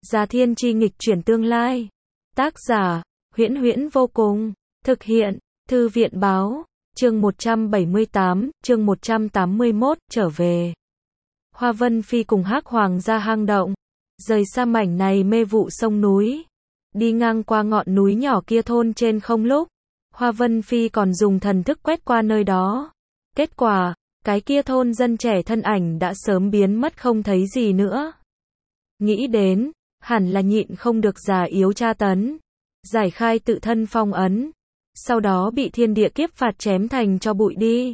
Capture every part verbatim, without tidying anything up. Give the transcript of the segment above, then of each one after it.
Gia thiên chi nghịch chuyển tương lai. Tác giả, Huyễn Huyễn vô cùng. Thực hiện, Thư viện báo. Chương một trăm bảy mươi tám, chương một trăm tám mươi mốt, trở về. Hoa Vân Phi cùng Hắc Hoàng ra hang động. Rời xa mảnh này mê vụ sông núi. Đi ngang qua ngọn núi nhỏ kia thôn trên không lúc. Hoa Vân Phi còn dùng thần thức quét qua nơi đó. Kết quả, cái kia thôn dân trẻ thân ảnh đã sớm biến mất không thấy gì nữa. Nghĩ đến, hẳn là nhịn không được già yếu tra tấn. Giải khai tự thân phong ấn. Sau đó bị thiên địa kiếp phạt chém thành cho bụi đi.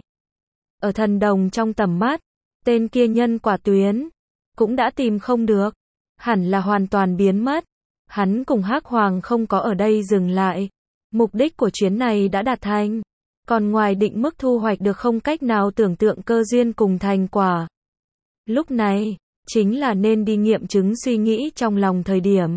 Ở thần đồng trong tầm mắt, tên kia nhân quả tuyến cũng đã tìm không được. Hẳn là hoàn toàn biến mất. Hắn cùng Hắc Hoàng không có ở đây dừng lại. Mục đích của chuyến này đã đạt thành. Còn ngoài định mức thu hoạch được không cách nào tưởng tượng cơ duyên cùng thành quả. Lúc này, chính là nên đi nghiệm chứng suy nghĩ trong lòng thời điểm.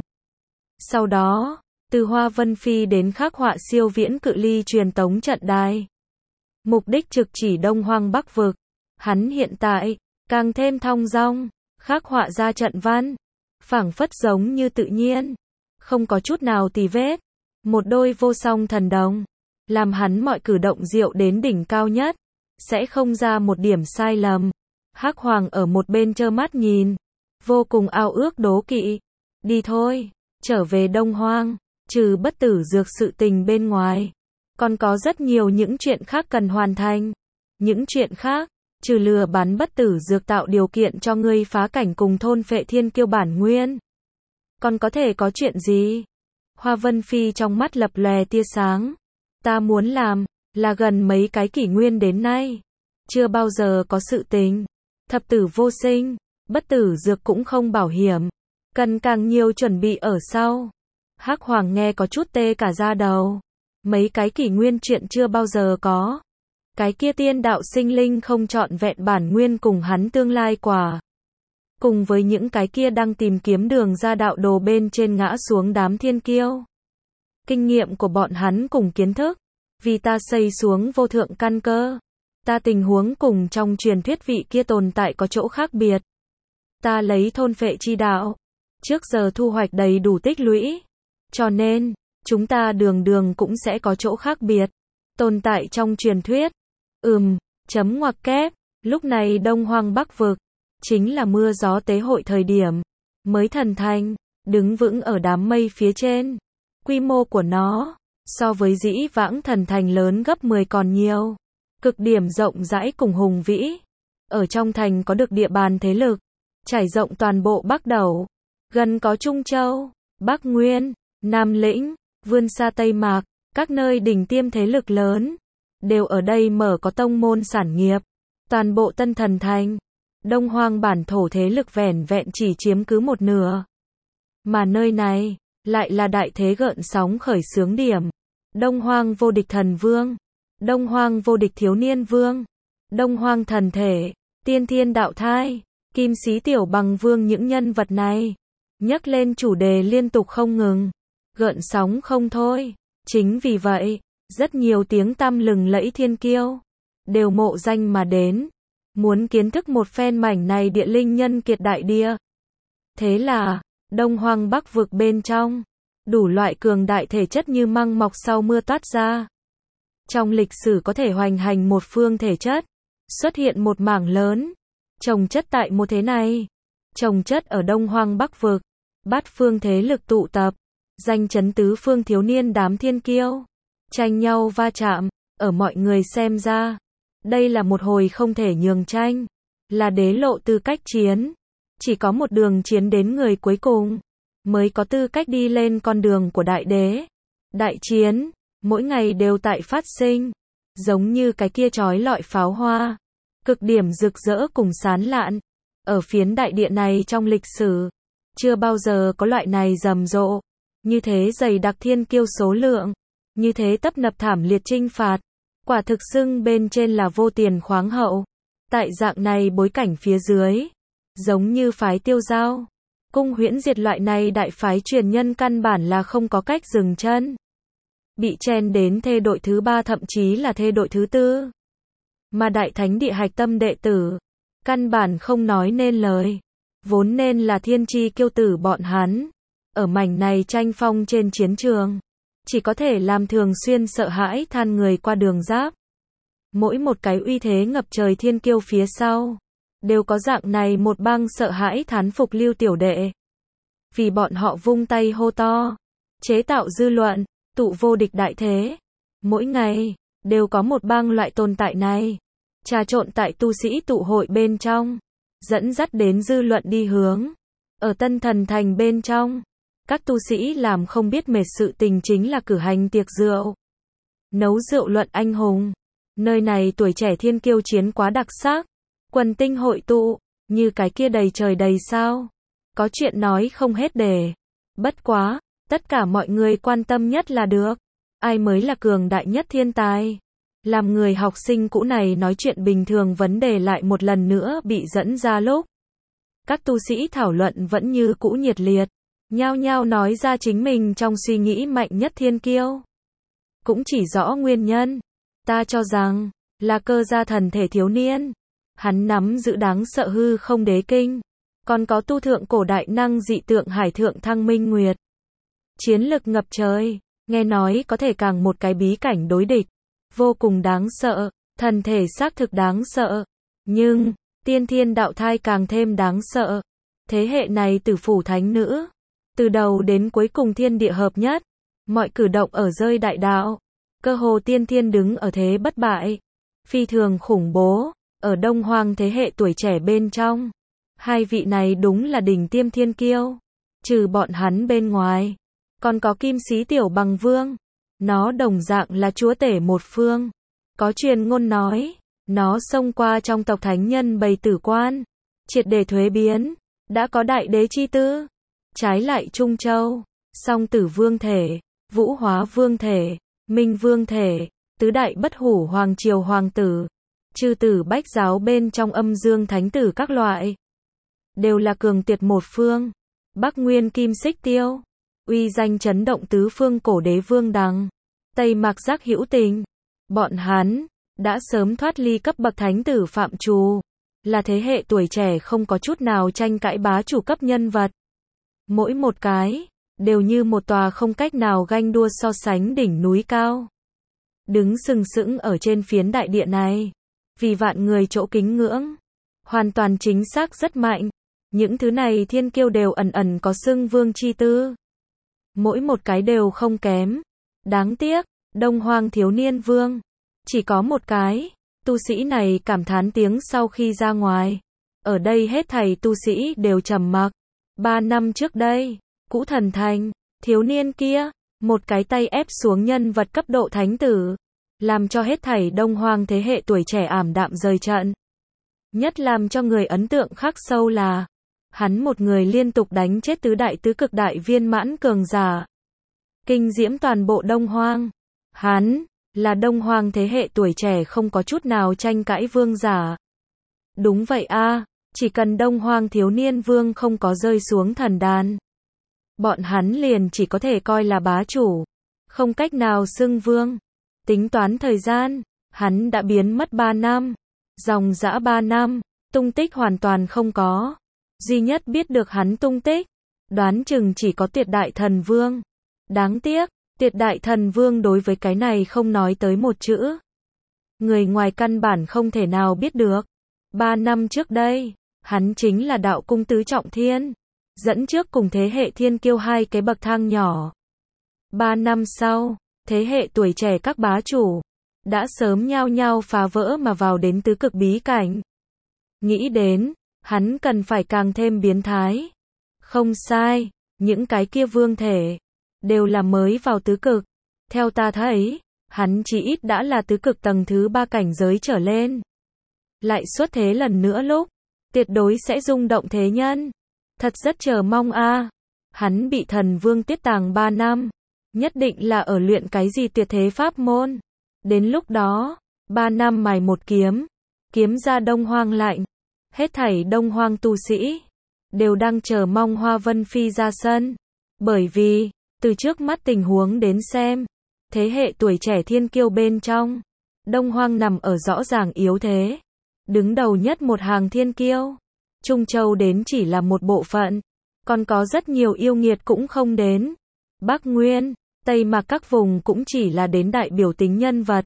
Sau đó, từ Hoa Vân Phi đến khắc họa siêu viễn cự ly truyền tống trận đài. Mục đích trực chỉ Đông Hoang Bắc Vực. Hắn hiện tại, càng thêm thong dong, khắc họa ra trận văn. Phảng phất giống như tự nhiên. Không có chút nào tì vết. Một đôi vô song thần đồng. Làm hắn mọi cử động diệu đến đỉnh cao nhất. Sẽ không ra một điểm sai lầm. Hắc Hoàng ở một bên trơ mắt nhìn. Vô cùng ao ước đố kỵ. Đi thôi, trở về Đông Hoang. Trừ bất tử dược sự tình bên ngoài. Còn có rất nhiều những chuyện khác cần hoàn thành. Những chuyện khác, trừ lừa bán bất tử dược tạo điều kiện cho ngươi phá cảnh cùng thôn phệ thiên kiêu bản nguyên. Còn có thể có chuyện gì? Hoa Vân Phi trong mắt lập lòe tia sáng. Ta muốn làm, là gần mấy cái kỷ nguyên đến nay. Chưa bao giờ có sự tình. Thập tử vô sinh, bất tử dược cũng không bảo hiểm. Cần càng nhiều chuẩn bị ở sau. Hắc Hoàng nghe có chút tê cả da đầu. Mấy cái kỷ nguyên chuyện chưa bao giờ có. Cái kia tiên đạo sinh linh không trọn vẹn bản nguyên cùng hắn tương lai quả. Cùng với những cái kia đang tìm kiếm đường ra đạo đồ bên trên ngã xuống đám thiên kiêu. Kinh nghiệm của bọn hắn cùng kiến thức. Vì ta xây xuống vô thượng căn cơ. Ta tình huống cùng trong truyền thuyết vị kia tồn tại có chỗ khác biệt. Ta lấy thôn phệ chi đạo. Trước giờ thu hoạch đầy đủ tích lũy. Cho nên, chúng ta đường đường cũng sẽ có chỗ khác biệt. Tồn tại trong truyền thuyết. Ừm, chấm ngoặc kép. Lúc này Đông Hoang Bắc Vực. Chính là mưa gió tế hội thời điểm. Mới thần thành. Đứng vững ở đám mây phía trên. Quy mô của nó. So với dĩ vãng thần thành lớn gấp mười còn nhiều. Cực điểm rộng rãi cùng hùng vĩ. Ở trong thành có được địa bàn thế lực. Trải rộng toàn bộ Bắc Đẩu. Gần có Trung Châu, Bắc Nguyên, Nam Lĩnh, vươn xa Tây Mạc. Các nơi đỉnh tiêm thế lực lớn. Đều ở đây mở có tông môn sản nghiệp. Toàn bộ Tân Thần Thành. Đông Hoang bản thổ thế lực vẻn vẹn chỉ chiếm cứ một nửa. Mà nơi này, lại là đại thế gợn sóng khởi xướng điểm. Đông Hoang vô địch thần vương. Đông Hoang vô địch thiếu niên vương. Đông Hoang thần thể. Tiên thiên đạo thai. Kim sĩ tiểu bằng vương những nhân vật này. Nhắc lên chủ đề liên tục không ngừng. Gợn sóng không thôi. Chính vì vậy, rất nhiều tiếng tăm lừng lẫy thiên kiêu. Đều mộ danh mà đến. Muốn kiến thức một phen mảnh này địa linh nhân kiệt đại địa. Thế là, Đông Hoang Bắc Vực bên trong. Đủ loại cường đại thể chất như măng mọc sau mưa toát ra. Trong lịch sử có thể hoành hành một phương thể chất. Xuất hiện một mảng lớn. Trồng chất tại một thế này. Trồng chất ở Đông Hoang Bắc Vực. Bát phương thế lực tụ tập. Danh chấn tứ phương thiếu niên đám thiên kiêu. Tranh nhau va chạm. Ở mọi người xem ra. Đây là một hồi không thể nhường tranh. Là đế lộ tư cách chiến. Chỉ có một đường chiến đến người cuối cùng. Mới có tư cách đi lên con đường của đại đế. Đại chiến. Mỗi ngày đều tại phát sinh. Giống như cái kia chói lọi pháo hoa. Cực điểm rực rỡ cùng sán lạn. Ở phiến đại địa này trong lịch sử. Chưa bao giờ có loại này rầm rộ. Như thế dày đặc thiên kiêu số lượng. Như thế tấp nập thảm liệt chinh phạt. Quả thực xưng bên trên là vô tiền khoáng hậu. Tại dạng này bối cảnh phía dưới. Giống như phái Tiêu Giao. Cung Huyễn Diệt loại này đại phái truyền nhân căn bản là không có cách dừng chân. Bị chen đến thê đội thứ ba thậm chí là thê đội thứ tư. Mà đại thánh địa hạch tâm đệ tử. Căn bản không nói nên lời. Vốn nên là thiên chi kiêu tử bọn hắn. ở mảnh này tranh phong trên chiến trường, chỉ có thể làm thường xuyên sợ hãi than người qua đường giáp. Mỗi một cái uy thế ngập trời thiên kiêu phía sau, đều có dạng này một bang sợ hãi thán phục Lưu tiểu đệ. Vì bọn họ vung tay hô to, chế tạo dư luận, tụ vô địch đại thế. Mỗi ngày, đều có một bang loại tồn tại này, trà trộn tại tu sĩ tụ hội bên trong, dẫn dắt đến dư luận đi hướng. Ở Tân Thần Thành bên trong, các tu sĩ làm không biết mệt sự tình chính là cử hành tiệc rượu, nấu rượu luận anh hùng. Nơi này tuổi trẻ thiên kiêu chiến quá đặc sắc, quần tinh hội tụ, như cái kia đầy trời đầy sao. Có chuyện nói không hết để. Bất quá, tất cả mọi người quan tâm nhất là được, ai mới là cường đại nhất thiên tài. Làm người học sinh cũ này nói chuyện bình thường vấn đề lại một lần nữa bị dẫn ra lúc. Các tu sĩ thảo luận vẫn như cũ nhiệt liệt, nhao nhao nói ra chính mình trong suy nghĩ mạnh nhất thiên kiêu. Cũng chỉ rõ nguyên nhân. Ta cho rằng, là cơ gia thần thể thiếu niên. Hắn nắm giữ đáng sợ hư không đế kinh. Còn có tu thượng cổ đại năng dị tượng hải thượng thăng minh nguyệt. Chiến lực ngập trời, nghe nói có thể càng một cái bí cảnh đối địch. Vô cùng đáng sợ, thần thể xác thực đáng sợ. Nhưng, tiên thiên đạo thai càng thêm đáng sợ. Thế hệ này tử phủ thánh nữ. Từ đầu đến cuối cùng thiên địa hợp nhất. Mọi cử động ở rơi đại đạo. Cơ hồ tiên thiên đứng ở thế bất bại. Phi thường khủng bố, ở Đông Hoang thế hệ tuổi trẻ bên trong. Hai vị này đúng là đỉnh tiêm thiên kiêu. Trừ bọn hắn bên ngoài, còn có Kim Sĩ Tiểu Bằng Vương. Nó đồng dạng là chúa tể một phương. Có truyền ngôn nói, nó xông qua trong tộc thánh nhân bầy tử quan, triệt để thuế biến, đã có đại đế chi tư. Trái lại Trung Châu, Song Tử Vương thể, Vũ Hóa Vương thể, Minh Vương thể, tứ đại bất hủ hoàng triều hoàng tử, chư tử bách giáo bên trong âm dương thánh tử các loại, đều là cường tuyệt một phương. Bắc Nguyên Kim Xích Tiêu, uy danh chấn động tứ phương cổ đế Vương Đằng, Tây Mạc Giác Hữu Tình, bọn hắn đã sớm thoát ly cấp bậc thánh tử phạm trù, là thế hệ tuổi trẻ không có chút nào tranh cãi bá chủ cấp nhân vật. Mỗi một cái đều như một tòa không cách nào ganh đua so sánh đỉnh núi cao, đứng sừng sững ở trên phiến đại địa này, vì vạn người chỗ kính ngưỡng. Hoàn toàn chính xác rất mạnh. Những thứ này thiên kiêu đều ẩn ẩn có xưng vương chi tư. Mỗi một cái đều không kém. Đáng tiếc, Đông Hoang thiếu niên vương chỉ có một cái. Tu sĩ này cảm thán tiếng sau khi ra ngoài. Ở đây hết thảy tu sĩ đều trầm mặc. Ba năm trước đây, Cũ Thần Thành, thiếu niên kia, một cái tay ép xuống nhân vật cấp độ thánh tử, làm cho hết thảy Đông Hoang thế hệ tuổi trẻ ảm đạm rời trận. Nhất làm cho người ấn tượng khắc sâu là, hắn một người liên tục đánh chết tứ đại tứ cực đại viên mãn cường giả, kinh diễm toàn bộ Đông Hoang. Hắn là Đông Hoang thế hệ tuổi trẻ không có chút nào tranh cãi vương giả. Đúng vậy a, chỉ cần Đông Hoang thiếu niên vương không có rơi xuống thần đàn, bọn hắn liền chỉ có thể coi là bá chủ, không cách nào xưng vương. Tính toán thời gian, hắn đã biến mất ba năm, dòng dã ba năm, tung tích hoàn toàn không có. Duy nhất biết được hắn tung tích, đoán chừng chỉ có Tuyệt Đại Thần Vương. Đáng tiếc, Tuyệt Đại Thần Vương đối với cái này không nói tới một chữ. Người ngoài căn bản không thể nào biết được. Ba năm trước đây, hắn chính là đạo cung tứ trọng thiên, dẫn trước cùng thế hệ thiên kiêu hai cái bậc thang nhỏ. Ba năm sau, thế hệ tuổi trẻ các bá chủ đã sớm nhao nhao phá vỡ mà vào đến tứ cực bí cảnh. Nghĩ đến, hắn cần phải càng thêm biến thái. Không sai, những cái kia vương thể đều là mới vào tứ cực. Theo ta thấy, hắn chỉ ít đã là tứ cực tầng thứ ba cảnh giới trở lên. Lại xuất thế lần nữa lúc, tuyệt đối sẽ rung động thế nhân. Thật rất chờ mong a. Hắn bị thần vương tiết tàng ba năm, nhất định là ở luyện cái gì tuyệt thế pháp môn. Đến lúc đó, ba năm mài một kiếm, kiếm ra Đông Hoang lạnh. Hết thảy Đông Hoang tu sĩ đều đang chờ mong Hoa Vân Phi ra sân. Bởi vì, từ trước mắt tình huống đến xem, thế hệ tuổi trẻ thiên kiêu bên trong, Đông Hoang nằm ở rõ ràng yếu thế. Đứng đầu nhất một hàng thiên kiêu, Trung Châu đến chỉ là một bộ phận. còn có rất nhiều yêu nghiệt cũng không đến. Bắc Nguyên, Tây Mạc các vùng cũng chỉ là đến đại biểu tính nhân vật.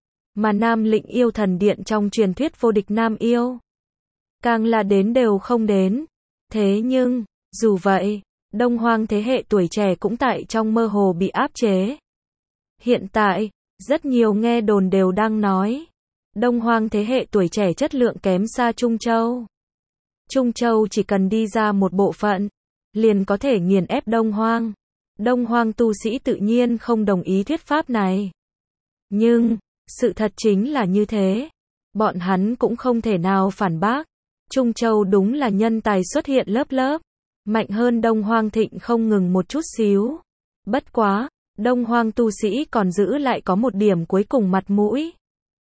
Mà Nam Lĩnh yêu thần điện trong truyền thuyết vô địch Nam yêu, càng là đến đều không đến. Thế nhưng, dù vậy, Đông Hoang thế hệ tuổi trẻ cũng tại trong mơ hồ bị áp chế. Hiện tại, rất nhiều nghe đồn đều đang nói, Đông Hoang thế hệ tuổi trẻ chất lượng kém xa Trung Châu. Trung Châu chỉ cần đi ra một bộ phận, liền có thể nghiền ép Đông Hoang. Đông Hoang tu sĩ tự nhiên không đồng ý thuyết pháp này. Nhưng, sự thật chính là như thế. Bọn hắn cũng không thể nào phản bác. Trung Châu đúng là nhân tài xuất hiện lớp lớp. Mạnh hơn Đông Hoang thịnh không ngừng một chút xíu. Bất quá, Đông Hoang tu sĩ còn giữ lại có một điểm cuối cùng mặt mũi.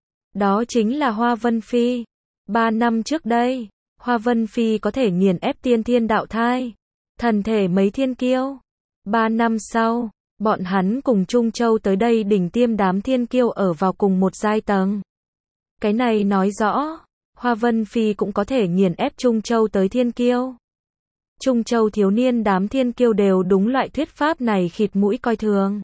Đó chính là Hoa Vân Phi. Ba năm trước đây, Hoa Vân Phi có thể nghiền ép tiên thiên đạo thai, thần thể mấy thiên kiêu. Ba năm sau, bọn hắn cùng Trung Châu tới đây đỉnh tiêm đám thiên kiêu ở vào cùng một giai tầng. Cái này nói rõ, Hoa Vân Phi cũng có thể nghiền ép Trung Châu tới thiên kiêu. Trung Châu thiếu niên đám thiên kiêu đều đúng loại thuyết pháp này khịt mũi coi thường.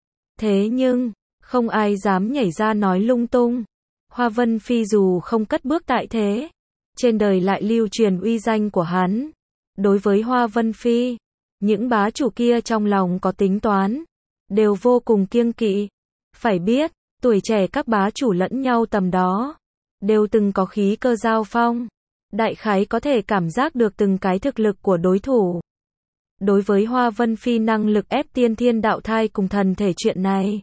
Thế nhưng, không ai dám nhảy ra nói lung tung. Hoa Vân Phi dù không cất bước tại thế, trên đời lại lưu truyền uy danh của hắn. Đối với Hoa Vân Phi, những bá chủ kia trong lòng có tính toán, đều vô cùng kiêng kỵ. Phải biết, tuổi trẻ các bá chủ lẫn nhau tầm đó, đều từng có khí cơ giao phong. Đại khái có thể cảm giác được từng cái thực lực của đối thủ. Đối với Hoa Vân Phi năng lực ép tiên thiên đạo thai cùng thần thể chuyện này,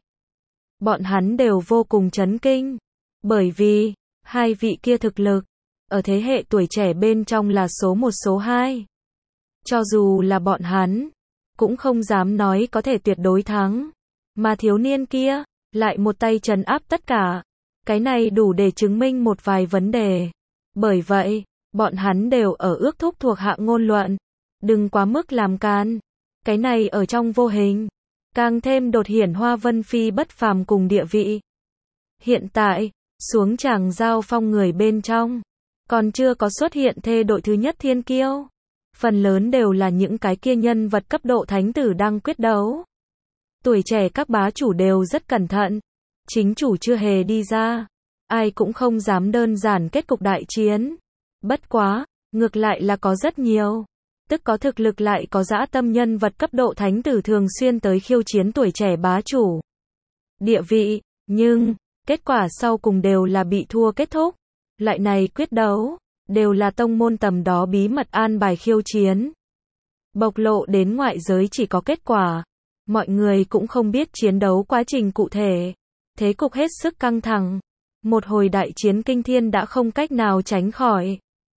bọn hắn đều vô cùng chấn kinh. Bởi vì, hai vị kia thực lực, ở thế hệ tuổi trẻ bên trong là số một số hai. Cho dù là bọn hắn, cũng không dám nói có thể tuyệt đối thắng. Mà thiếu niên kia, lại một tay trấn áp tất cả. Cái này đủ để chứng minh một vài vấn đề. Bởi vậy, bọn hắn đều ở ước thúc thuộc hạ ngôn luận. Đừng quá mức làm can. Cái này ở trong vô hình, càng thêm đột hiển Hoa Vân Phi bất phàm cùng địa vị. Hiện tại, xuống tràng giao phong người bên trong, còn chưa có xuất hiện thê đội thứ nhất thiên kiêu. Phần lớn đều là những cái kia nhân vật cấp độ thánh tử đang quyết đấu. Tuổi trẻ các bá chủ đều rất cẩn thận. Chính chủ chưa hề đi ra, ai cũng không dám đơn giản kết cục đại chiến. Bất quá, ngược lại là có rất nhiều, tức có thực lực lại có dã tâm nhân vật cấp độ thánh tử thường xuyên tới khiêu chiến tuổi trẻ bá chủ. Địa vị, nhưng, kết quả sau cùng đều là bị thua kết thúc. Loại này quyết đấu, đều là tông môn tầm đó bí mật an bài khiêu chiến. Bộc lộ đến ngoại giới chỉ có kết quả. Mọi người cũng không biết chiến đấu quá trình cụ thể. Thế cục hết sức căng thẳng. Một hồi đại chiến kinh thiên đã không cách nào tránh khỏi.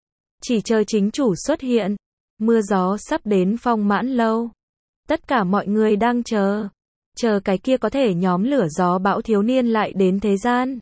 Chỉ chờ chính chủ xuất hiện. Mưa gió sắp đến phong mãn lâu. Tất cả mọi người đang chờ. Chờ cái kia có thể nhóm lửa gió bão thiếu niên lại đến thế gian.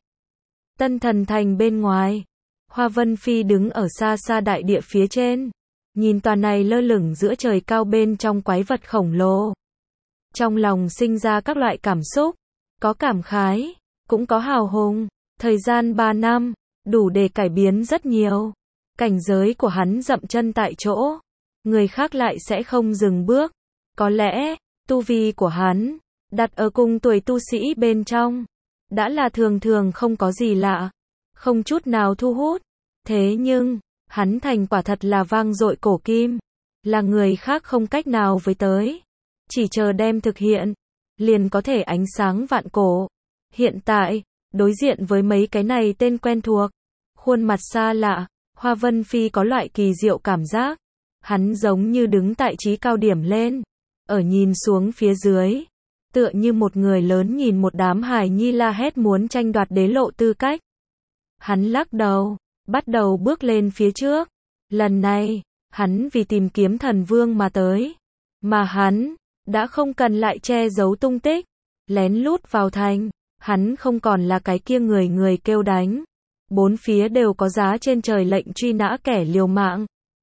Tân Thần Thành bên ngoài, Hoa Vân Phi đứng ở xa xa đại địa phía trên. Nhìn tòa này lơ lửng giữa trời cao bên trong quái vật khổng lồ. Trong lòng sinh ra các loại cảm xúc. Có cảm khái, cũng có hào hùng. Thời gian ba năm, đủ để cải biến rất nhiều. Cảnh giới của hắn dậm chân tại chỗ. Người khác lại sẽ không dừng bước. Có lẽ, tu vi của hắn, đặt ở cùng tuổi tu sĩ bên trong, đã là thường thường không có gì lạ. Không chút nào thu hút. Thế nhưng, hắn thành quả thật là vang dội cổ kim. Là người khác không cách nào với tới. Chỉ chờ đem thực hiện, liền có thể ánh sáng vạn cổ. Hiện tại, đối diện với mấy cái này tên quen thuộc, khuôn mặt xa lạ, Hoa Vân Phi có loại kỳ diệu cảm giác. Hắn giống như đứng tại trí cao điểm lên, ở nhìn xuống phía dưới, tựa như một người lớn nhìn một đám hài nhi la hét muốn tranh đoạt đế lộ tư cách. Hắn lắc đầu, bắt đầu bước lên phía trước. Lần này, hắn vì tìm kiếm thần vương mà tới. Mà hắn, đã không cần lại che giấu tung tích. Lén lút vào thành, hắn không còn là cái kia người người kêu đánh. Bốn phía đều có giá trên trời lệnh truy nã kẻ liều mạng.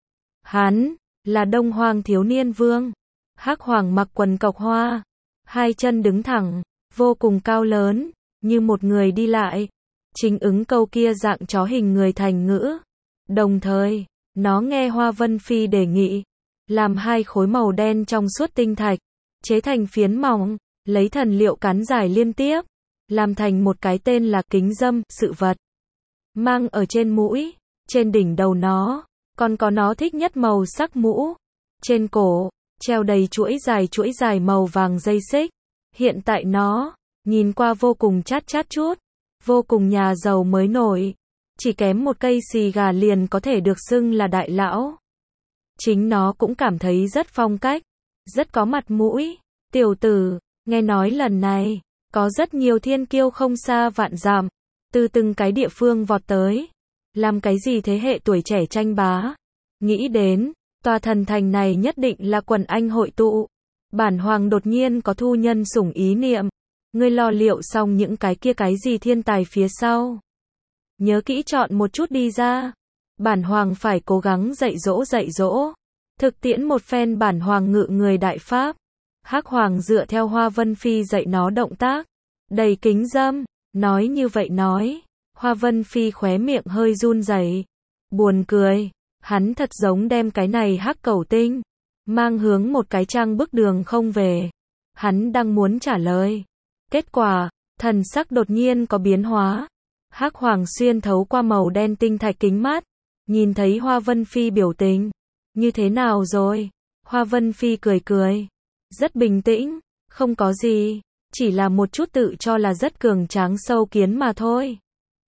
Hắn, là Đông Hoang thiếu niên vương. Hắc Hoàng mặc quần cộc hoa. Hai chân đứng thẳng, vô cùng cao lớn, như một người đi lại. Chính ứng câu kia dạng chó hình người thành ngữ. Đồng thời, nó nghe Hoa Vân Phi đề nghị. làm hai khối màu đen trong suốt tinh thạch, chế thành phiến mỏng, lấy thần liệu cán dài liên tiếp, làm thành một cái tên là kính dâm, sự vật. Mang ở trên mũi, trên đỉnh đầu nó, còn có nó thích nhất màu sắc mũ. Trên cổ, treo đầy chuỗi dài chuỗi dài màu vàng dây xích. Hiện tại nó, nhìn qua vô cùng chát chát chút, vô cùng nhà giàu mới nổi. Chỉ kém một cây xì gà liền có thể được xưng là đại lão. Chính nó cũng cảm thấy rất phong cách, rất có mặt mũi. Tiểu tử, nghe nói lần này, có rất nhiều thiên kiêu không xa vạn dặm, từ từng cái địa phương vọt tới. Làm cái gì thế hệ tuổi trẻ tranh bá. Nghĩ đến, tòa thần thành này nhất định là quần anh hội tụ. Bản hoàng đột nhiên có thu nhân sủng ý niệm. Ngươi lo liệu xong những cái kia cái gì thiên tài phía sau. Nhớ kỹ chọn một chút đi ra. Bản hoàng phải cố gắng dạy dỗ dạy dỗ. Thực tiễn một phen bản hoàng ngự người đại pháp. Hắc hoàng dựa theo Hoa Vân Phi dạy nó động tác. Đầy kính dâm. Nói như vậy nói. Hoa Vân Phi khóe miệng hơi run rẩy. Buồn cười. Hắn thật giống đem cái này hắc cẩu tinh. Mang hướng một cái trang bức đường không về. Hắn đang muốn trả lời. Kết quả, thần sắc đột nhiên có biến hóa. Hắc hoàng xuyên thấu qua màu đen tinh thạch kính mắt. Nhìn thấy Hoa Vân Phi biểu tình. Như thế nào rồi? Hoa Vân Phi cười cười. Rất bình tĩnh. Không có gì. Chỉ là một chút tự cho là rất cường tráng sâu kiến mà thôi.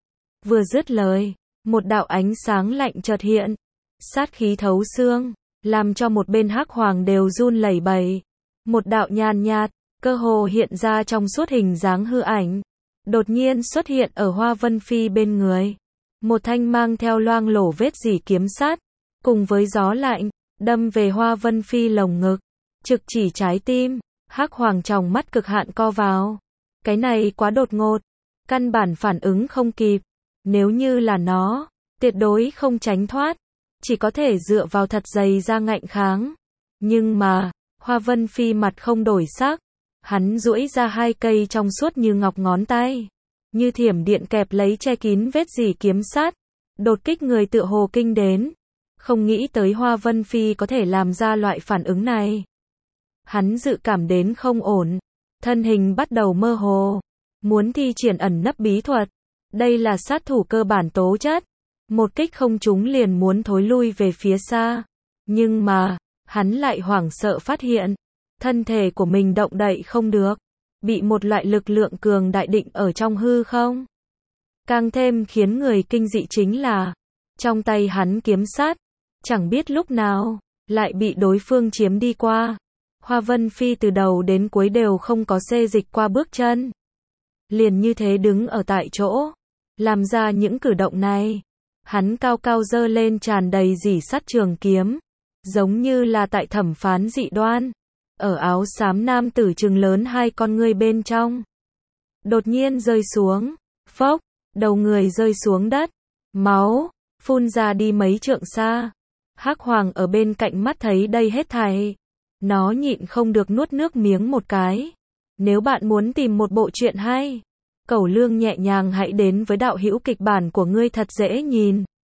Vừa dứt lời. Một đạo ánh sáng lạnh chợt hiện. Sát khí thấu xương. Làm cho một bên hắc hoàng đều run lẩy bẩy. Một đạo nhàn nhạt. Cơ hồ hiện ra trong suốt hình dáng hư ảnh. Đột nhiên xuất hiện ở Hoa Vân Phi bên người. Một thanh mang theo loang lổ vết dỉ kiếm sắt. Cùng với gió lạnh. Đâm về Hoa Vân Phi lồng ngực. Trực chỉ trái tim. Hắc hoàng tròng mắt cực hạn co vào. Cái này quá đột ngột. Căn bản phản ứng không kịp. Nếu như là nó, tuyệt đối không tránh thoát. Chỉ có thể dựa vào thật dày ra ngạnh kháng. Nhưng mà, Hoa Vân Phi mặt không đổi sắc. Hắn duỗi ra hai cây trong suốt như ngọc ngón tay. Như thiểm điện kẹp lấy che kín vết dỉ kiếm sắt. Đột kích người tựa hồ kinh đến. Không nghĩ tới Hoa Vân Phi có thể làm ra loại phản ứng này. Hắn dự cảm đến không ổn. Thân hình bắt đầu mơ hồ. Muốn thi triển ẩn nấp bí thuật. Đây là sát thủ cơ bản tố chất. Một kích không trúng liền muốn thối lui về phía xa. Nhưng mà, hắn lại hoảng sợ phát hiện. Thân thể của mình động đậy không được. Bị một loại lực lượng cường đại định ở trong hư không. Càng thêm khiến người kinh dị chính là. Trong tay hắn kiếm sắt. Chẳng biết lúc nào. Lại bị đối phương chiếm đi qua. Hoa Vân Phi từ đầu đến cuối đều không có xê dịch qua bước chân. Liền như thế đứng ở tại chỗ. Làm ra những cử động này. Hắn cao cao giơ lên tràn đầy rỉ sắt trường kiếm. Giống như là tại thẩm phán dị đoan. Ở áo xám nam tử trừng lớn hai con ngươi bên trong. Đột nhiên rơi xuống. Phốc. Đầu người rơi xuống đất. Máu. Phun ra đi mấy trượng xa. Hắc hoàng ở bên cạnh mắt thấy đây hết thảy. Nó nhịn không được nuốt nước miếng một cái. Nếu bạn muốn tìm một bộ truyện hay. Cẩu Lương nhẹ nhàng hãy đến với đạo hữu kịch bản của ngươi thật dễ nhìn.